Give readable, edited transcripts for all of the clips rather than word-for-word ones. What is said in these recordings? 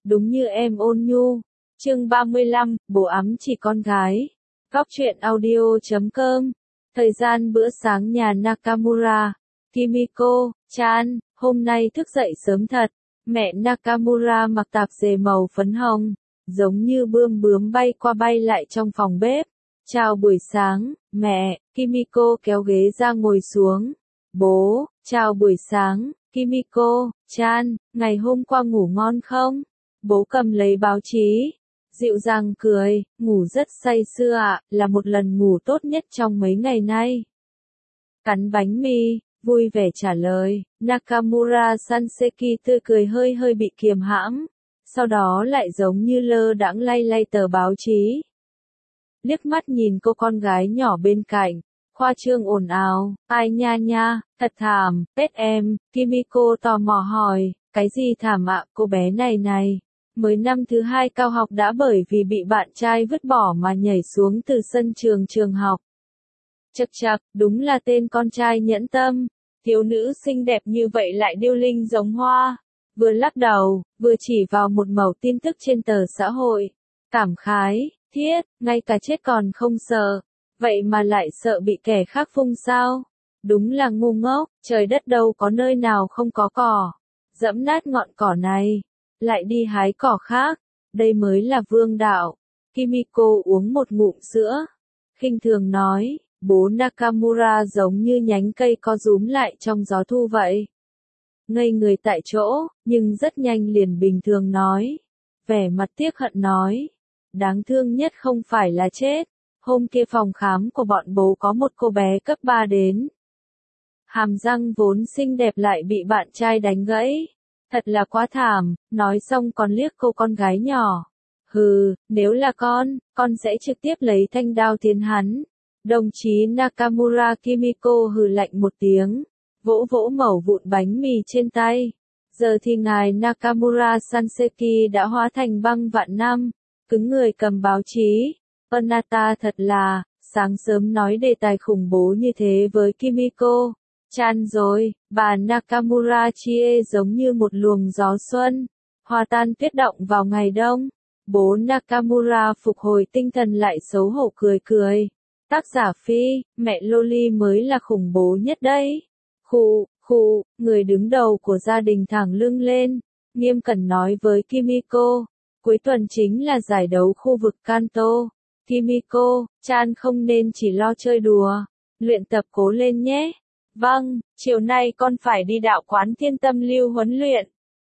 đúng như em ôn nhu. Chương 35, bố ấm chỉ con gái. Góc truyện audio.com. Thời gian bữa sáng nhà Nakamura. Kimiko-chan, hôm nay thức dậy sớm thật. Mẹ Nakamura mặc tạp dề màu phấn hồng, giống như bươm bướm bay qua bay lại trong phòng bếp. Chào buổi sáng, mẹ. Kimiko kéo ghế ra ngồi xuống. Bố, chào buổi sáng. Kimiko-chan, ngày hôm qua ngủ ngon không? Bố cầm lấy báo chí, dịu dàng cười, ngủ rất say sưa ạ, là một lần ngủ tốt nhất trong mấy ngày nay. Cắn bánh mì, vui vẻ trả lời. Nakamura Sanseki tươi cười hơi bị kiềm hãm, sau đó lại giống như lơ đãng lay lay tờ báo chí. Liếc mắt nhìn cô con gái nhỏ bên cạnh, khoa trương ồn ào, ai nha, thật thảm, pet em. Kimiko tò mò hỏi, cái gì thảm ạ? Cô bé này, mới năm thứ 2 cao học đã bởi vì bị bạn trai vứt bỏ mà nhảy xuống từ sân trường học. Chậc, đúng là tên con trai nhẫn tâm, thiếu nữ xinh đẹp như vậy lại điêu linh giống hoa. Vừa lắc đầu, vừa chỉ vào một mẩu tin tức trên tờ xã hội. Cảm khái, thiết, ngay cả chết còn không sợ, vậy mà lại sợ bị kẻ khác phung sao? Đúng là ngu ngốc, trời đất đâu có nơi nào không có cỏ. Dẫm nát ngọn cỏ này, lại đi hái cỏ khác, đây mới là vương đạo. Kimiko uống một ngụm sữa, khinh thường nói, bố Nakamura giống như nhánh cây co rúm lại trong gió thu vậy. Ngây người tại chỗ, nhưng rất nhanh liền bình thường nói. Vẻ mặt tiếc hận nói, đáng thương nhất không phải là chết. Hôm kia phòng khám của bọn bố có một cô bé cấp 3 đến. Hàm răng vốn xinh đẹp lại bị bạn trai đánh gãy. Thật là quá thảm, nói xong còn liếc cô con gái nhỏ. Hừ, nếu là con sẽ trực tiếp lấy thanh đao tiến hắn. Đồng chí Nakamura Kimiko hừ lạnh một tiếng, vỗ mẩu vụn bánh mì trên tay. Giờ thì ngài Nakamura Sanseki đã hóa thành băng vạn năm, cứng người cầm báo chí. Onata thật là, sáng sớm nói đề tài khủng bố như thế với Kimiko. Chan rồi, bà Nakamura Chie giống như một luồng gió xuân, hòa tan tuyết động vào ngày đông. Bố Nakamura phục hồi tinh thần lại xấu hổ cười. Tác giả Phi, mẹ Loli mới là khủng bố nhất đấy. Khụ, người đứng đầu của gia đình thẳng lưng lên, nghiêm cẩn nói với Kimiko. Cuối tuần chính là giải đấu khu vực Kanto. Kimiko-chan không nên chỉ lo chơi đùa, luyện tập cố lên nhé. Vâng, chiều nay con phải đi đạo quán Thiên Tâm Lưu huấn luyện.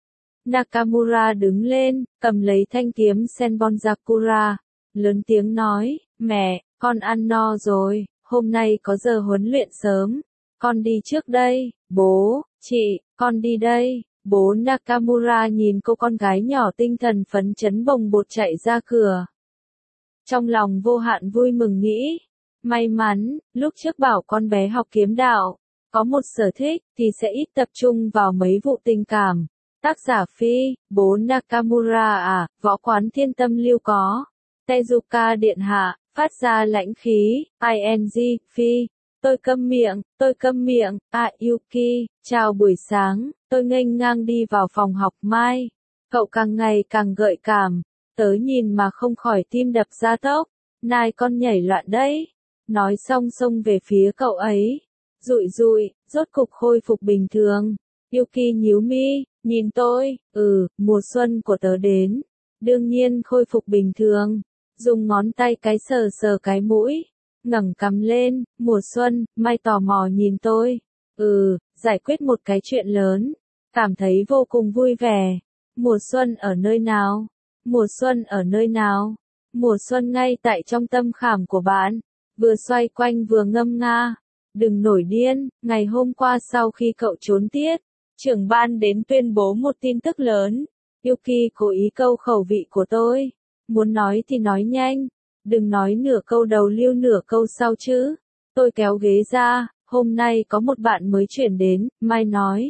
Nakamura đứng lên, cầm lấy thanh kiếm Senbonzakura, lớn tiếng nói, mẹ, con ăn no rồi, hôm nay có giờ huấn luyện sớm, con đi trước đây. Bố, chị, con đi đây. Bố Nakamura nhìn cô con gái nhỏ tinh thần phấn chấn bồng bột chạy ra cửa. Trong lòng vô hạn vui mừng nghĩ, may mắn, lúc trước bảo con bé học kiếm đạo, có một sở thích thì sẽ ít tập trung vào mấy vụ tình cảm. Tác giả Phi, bố Nakamura à, võ quán Thiên Tâm Lưu có. Tezuka điện hạ, phát ra lãnh khí, ing, Phi. Tôi câm miệng, Yuki, chào buổi sáng, tôi nghênh ngang đi vào phòng học Mai. Cậu càng ngày càng gợi cảm, tớ nhìn mà không khỏi tim đập ra tốc, nai con nhảy loạn đấy. Nói xong xông về phía cậu ấy, rụi, rốt cục khôi phục bình thường. Yuki nhíu mi, nhìn tôi, mùa xuân của tớ đến, đương nhiên khôi phục bình thường. Dùng ngón tay cái sờ cái mũi, ngẩng cằm lên, mùa xuân. Mai tò mò nhìn tôi. Giải quyết một cái chuyện lớn, cảm thấy vô cùng vui vẻ. Mùa xuân ở nơi nào? Mùa xuân ở nơi nào? Mùa xuân ngay tại trong tâm khảm của bạn. Vừa xoay quanh vừa ngâm nga. Đừng nổi điên, ngày hôm qua sau khi cậu trốn tiết, trưởng ban đến tuyên bố một tin tức lớn. Yuki cố ý câu khẩu vị của tôi. Muốn nói thì nói nhanh, đừng nói nửa câu đầu lưu nửa câu sau chứ. Tôi kéo ghế ra, hôm nay có một bạn mới chuyển đến, Mai nói.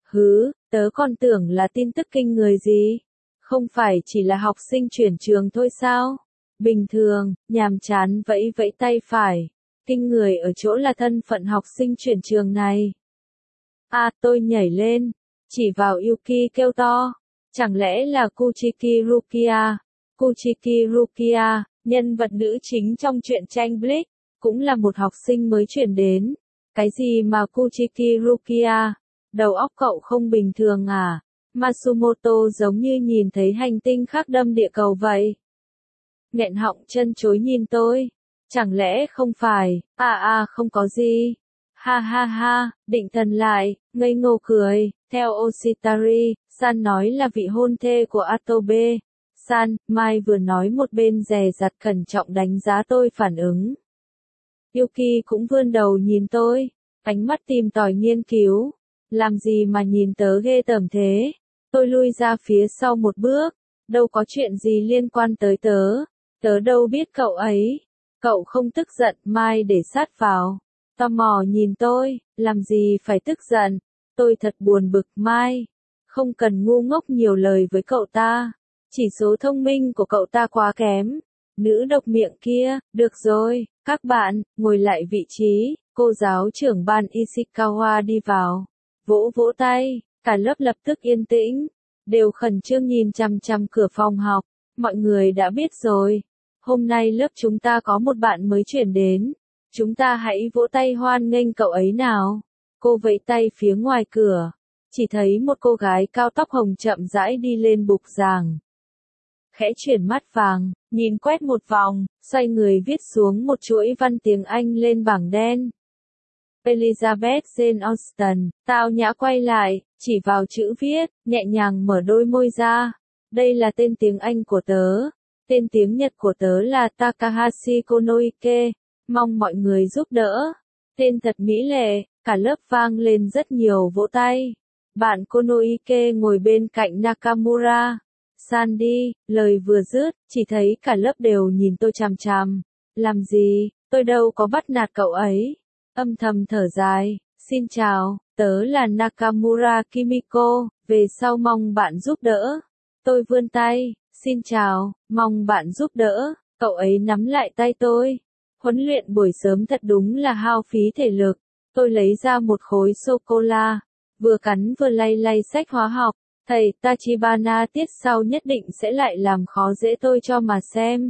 Tớ còn tưởng là tin tức kinh người gì. Không phải chỉ là học sinh chuyển trường thôi sao? Bình thường, nhàm chán vẫy tay phải. Kinh người ở chỗ là thân phận học sinh chuyển trường này. Tôi nhảy lên, chỉ vào Yuki kêu to. Chẳng lẽ là Kuchiki Rukia? Kuchiki Rukia, nhân vật nữ chính trong truyện tranh Bleach, cũng là một học sinh mới chuyển đến. Cái gì mà Kuchiki Rukia? Đầu óc cậu không bình thường à? Matsumoto giống như nhìn thấy hành tinh khác đâm địa cầu vậy. Nghẹn họng chân chối nhìn tôi. Chẳng lẽ không phải, không có gì. Ha ha ha, định thần lại, ngây ngô cười, theo Oshitari, San nói là vị hôn thê của Atobe. San, Mai vừa nói một bên dè dặt cẩn trọng đánh giá tôi phản ứng. Yuki cũng vươn đầu nhìn tôi, ánh mắt tìm tòi nghiên cứu. Làm gì mà nhìn tớ ghê tởm thế? Tôi lui ra phía sau một bước, đâu có chuyện gì liên quan tới tớ. Tớ đâu biết cậu ấy. Cậu không tức giận, Mai để sát vào. Tò mò nhìn tôi, làm gì phải tức giận. Tôi thật buồn bực, Mai. Không cần ngu ngốc nhiều lời với cậu ta. Chỉ số thông minh của cậu ta quá kém. Nữ độc miệng kia, được rồi, các bạn, ngồi lại vị trí. Cô giáo trưởng ban Ishikawa đi vào. Vỗ vỗ tay, cả lớp lập tức yên tĩnh. Đều khẩn trương nhìn chằm chằm cửa phòng học. Mọi người đã biết rồi. Hôm nay lớp chúng ta có một bạn mới chuyển đến. Chúng ta hãy vỗ tay hoan nghênh cậu ấy nào. Cô vẫy tay phía ngoài cửa. Chỉ thấy một cô gái cao tóc hồng chậm rãi đi lên bục giảng. Khẽ chuyển mắt vàng, nhìn quét một vòng, xoay người viết xuống một chuỗi văn tiếng Anh lên bảng đen. Elizabeth Jane Austen, tao nhã quay lại, chỉ vào chữ viết, nhẹ nhàng mở đôi môi ra. Đây là tên tiếng Anh của tớ. Tên tiếng Nhật của tớ là Takahashi Konoike. Mong mọi người giúp đỡ. Tên thật mỹ lệ, cả lớp vang lên rất nhiều vỗ tay. Bạn Konoike ngồi bên cạnh Nakamura. Sandy, lời vừa dứt, chỉ thấy cả lớp đều nhìn tôi chằm chằm. Làm gì, tôi đâu có bắt nạt cậu ấy. Âm thầm thở dài, xin chào, tớ là Nakamura Kimiko, về sau mong bạn giúp đỡ. Tôi vươn tay, xin chào, mong bạn giúp đỡ, cậu ấy nắm lại tay tôi. Huấn luyện buổi sớm thật đúng là hao phí thể lực. Tôi lấy ra một khối sô-cô-la, vừa cắn vừa lay lay sách hóa học. Thầy Tachibana tiết sau nhất định sẽ lại làm khó dễ tôi cho mà xem.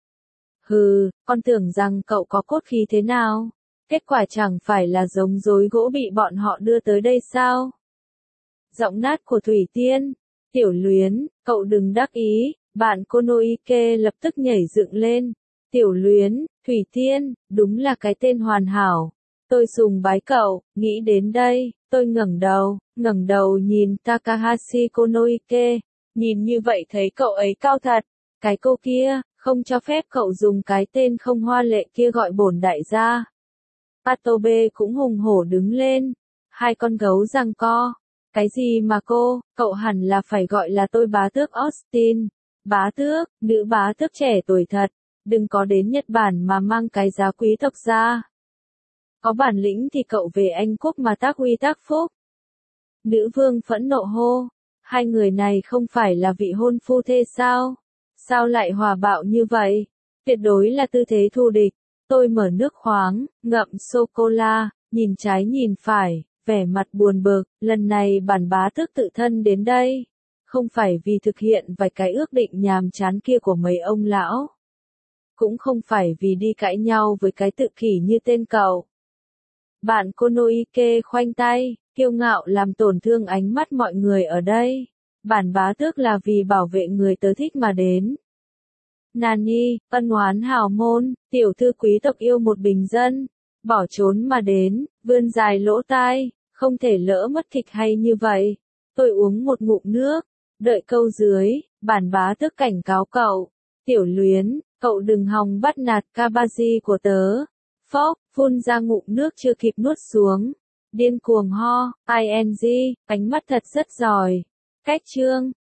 Hừ, con tưởng rằng cậu có cốt khí thế nào? Kết quả chẳng phải là giống rối gỗ bị bọn họ đưa tới đây sao? Giọng nát của Thủy Tiên. Tiểu Luyến, cậu đừng đắc ý. Bạn Konoike lập tức nhảy dựng lên. Tiểu Luyến, Thủy Tiên, đúng là cái tên hoàn hảo. Tôi sùng bái cậu, nghĩ đến đây, tôi ngẩng đầu nhìn Takahashi Konoike. Nhìn như vậy thấy cậu ấy cao thật. Cái cô kia, không cho phép cậu dùng cái tên không hoa lệ kia gọi bổn đại gia. Patobe cũng hùng hổ đứng lên. Hai con gấu giằng co. Cái gì mà cô, cậu hẳn là phải gọi là tôi bá tước Austin. Bá tước, nữ bá tước trẻ tuổi thật. Đừng có đến Nhật Bản mà mang cái giá quý tộc ra. Có bản lĩnh thì cậu về Anh Quốc mà tác uy tác phúc. Nữ vương phẫn nộ hô. Hai người này không phải là vị hôn phu thê sao? Sao lại hòa bạo như vậy? Tuyệt đối là tư thế thù địch. Tôi mở nước khoáng, ngậm sô-cô-la, nhìn trái nhìn phải, vẻ mặt buồn bực. Lần này bản bá tước tự thân đến đây. Không phải vì thực hiện vài cái ước định nhàm chán kia của mấy ông lão. Cũng không phải vì đi cãi nhau với cái tự kỷ như tên cậu. Bạn Konoike khoanh tay, kiêu ngạo làm tổn thương ánh mắt mọi người ở đây. Bản bá tước là vì bảo vệ người tớ thích mà đến. Nani, ân oán hào môn, tiểu thư quý tộc yêu một bình dân. Bỏ trốn mà đến, vươn dài lỗ tai, không thể lỡ mất kịch hay như vậy. Tôi uống một ngụm nước, đợi câu dưới, bản bá tước cảnh cáo cậu. Tiểu Luyến, cậu đừng hòng bắt nạt Kabaji của tớ. Phốc, phun ra ngụm nước chưa kịp nuốt xuống. Điên cuồng ho, ing, ánh mắt thật rất giỏi. Cách chương.